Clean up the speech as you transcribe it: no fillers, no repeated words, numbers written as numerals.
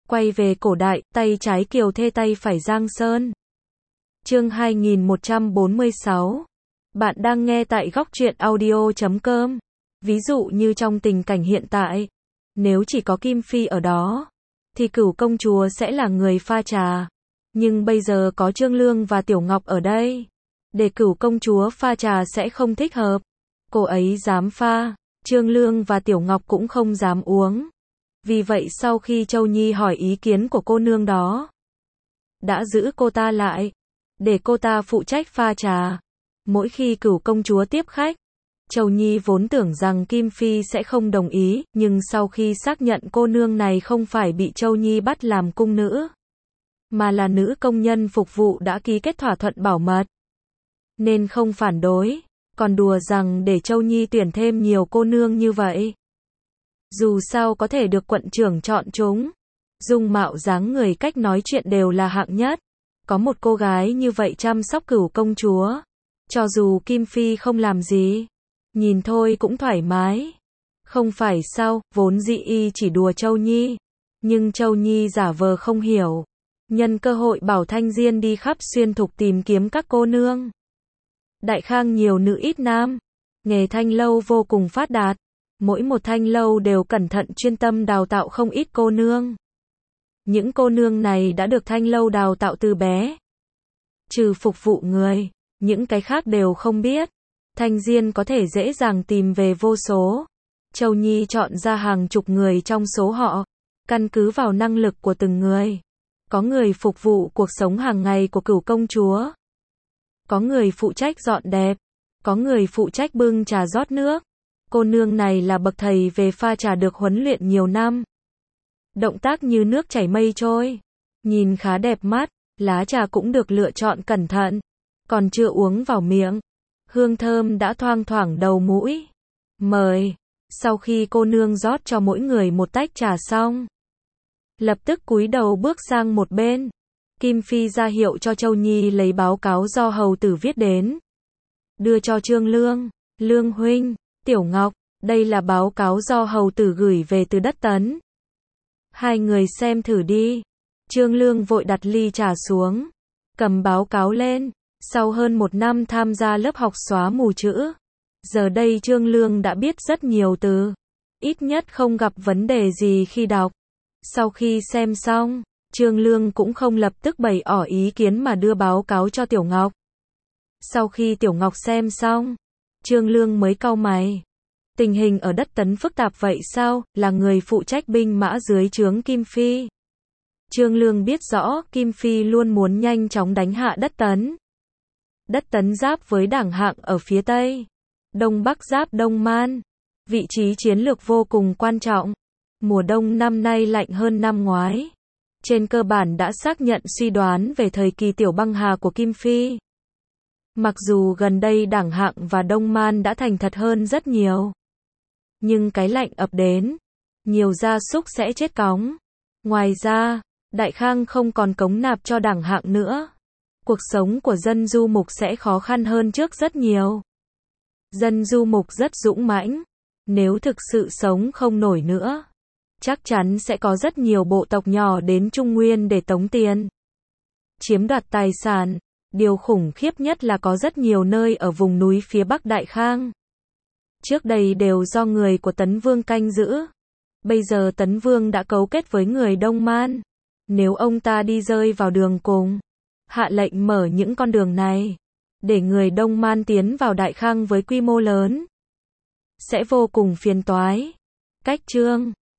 Quay về cổ đại, tay trái Kiều Thê tay phải Giang Sơn. Chương 2146. Bạn đang nghe tại góc truyện audio.com. Ví dụ như trong tình cảnh hiện tại, nếu chỉ có Kim Phi ở đó, thì Cửu công chúa sẽ là người pha trà. Nhưng bây giờ có Trương Lương và Tiểu Ngọc ở đây, để Cửu công chúa pha trà sẽ không thích hợp. Cô ấy dám pha, Trương Lương và Tiểu Ngọc cũng không dám uống. Vì vậy sau khi Châu Nhi hỏi ý kiến của cô nương đó, đã giữ cô ta lại, để cô ta phụ trách pha trà. Mỗi khi Cửu công chúa tiếp khách, Châu Nhi vốn tưởng rằng Kim Phi sẽ không đồng ý, nhưng sau khi xác nhận cô nương này không phải bị Châu Nhi bắt làm cung nữ, mà là nữ công nhân phục vụ đã ký kết thỏa thuận bảo mật, nên không phản đối, còn đùa rằng để Châu Nhi tuyển thêm nhiều cô nương như vậy. Dù sao có thể được quận trưởng chọn chúng, dung mạo dáng người cách nói chuyện đều là hạng nhất. Có một cô gái như vậy chăm sóc Cửu công chúa, cho dù Kim Phi không làm gì, nhìn thôi cũng thoải mái. Không phải sao, vốn dĩ y chỉ đùa Châu Nhi, nhưng Châu Nhi giả vờ không hiểu, nhân cơ hội bảo Thanh Diên đi khắp xuyên thục tìm kiếm các cô nương. Đại Khang nhiều nữ ít nam, nghề thanh lâu vô cùng phát đạt, mỗi một thanh lâu đều cẩn thận chuyên tâm đào tạo không ít cô nương. Những cô nương này đã được thanh lâu đào tạo từ bé. Trừ phục vụ người, những cái khác đều không biết. Thanh Diên có thể dễ dàng tìm về vô số. Châu Nhi chọn ra hàng chục người trong số họ, căn cứ vào năng lực của từng người. Có người phục vụ cuộc sống hàng ngày của Cửu công chúa, có người phụ trách dọn đẹp, có người phụ trách bưng trà rót nước. Cô nương này là bậc thầy về pha trà được huấn luyện nhiều năm. Động tác như nước chảy mây trôi, nhìn khá đẹp mắt, lá trà cũng được lựa chọn cẩn thận, còn chưa uống vào miệng, hương thơm đã thoang thoảng đầu mũi. Mời. Sau khi cô nương rót cho mỗi người một tách trà xong, lập tức cúi đầu bước sang một bên. Kim Phi ra hiệu cho Châu Nhi lấy báo cáo do hầu tử viết đến, đưa cho Trương Lương. Lương huynh, Tiểu Ngọc, đây là báo cáo do hầu tử gửi về từ Đất Tấn. Hai người xem thử đi. Trương Lương vội đặt ly trà xuống, cầm báo cáo lên. Sau hơn 1 năm tham gia lớp học xóa mù chữ, giờ đây Trương Lương đã biết rất nhiều từ, ít nhất không gặp vấn đề gì khi đọc. Sau khi xem xong, Trương Lương cũng không lập tức bày tỏ ý kiến mà đưa báo cáo cho Tiểu Ngọc. Sau khi Tiểu Ngọc xem xong, Trương Lương mới cau mày. Tình hình ở Đất Tấn phức tạp vậy sao? Là người phụ trách binh mã dưới trướng Kim Phi. Trương Lương biết rõ Kim Phi luôn muốn nhanh chóng đánh hạ Đất Tấn. Đất Tấn giáp với Đảng Hạng ở phía Tây, Đông Bắc giáp Đông Man. Vị trí chiến lược vô cùng quan trọng. Mùa đông năm nay lạnh hơn năm ngoái. Trên cơ bản đã xác nhận suy đoán về thời kỳ tiểu băng hà của Kim Phi. Mặc dù gần đây Đảng Hạng và Đông Man đã thành thật hơn rất nhiều, nhưng cái lạnh ập đến, nhiều gia súc sẽ chết cóng. Ngoài ra, Đại Khang không còn cống nạp cho Đảng Hạng nữa. Cuộc sống của dân du mục sẽ khó khăn hơn trước rất nhiều. Dân du mục rất dũng mãnh, nếu thực sự sống không nổi nữa, chắc chắn sẽ có rất nhiều bộ tộc nhỏ đến Trung Nguyên để tống tiền, chiếm đoạt tài sản. Điều khủng khiếp nhất là có rất nhiều nơi ở vùng núi phía Bắc Đại Khang, trước đây đều do người của Tấn Vương canh giữ. Bây giờ Tấn Vương đã cấu kết với người Đông Man. Nếu ông ta đi rơi vào đường cùng, hạ lệnh mở những con đường này, để người Đông Man tiến vào Đại Khang với quy mô lớn, sẽ vô cùng phiền toái. Cách chương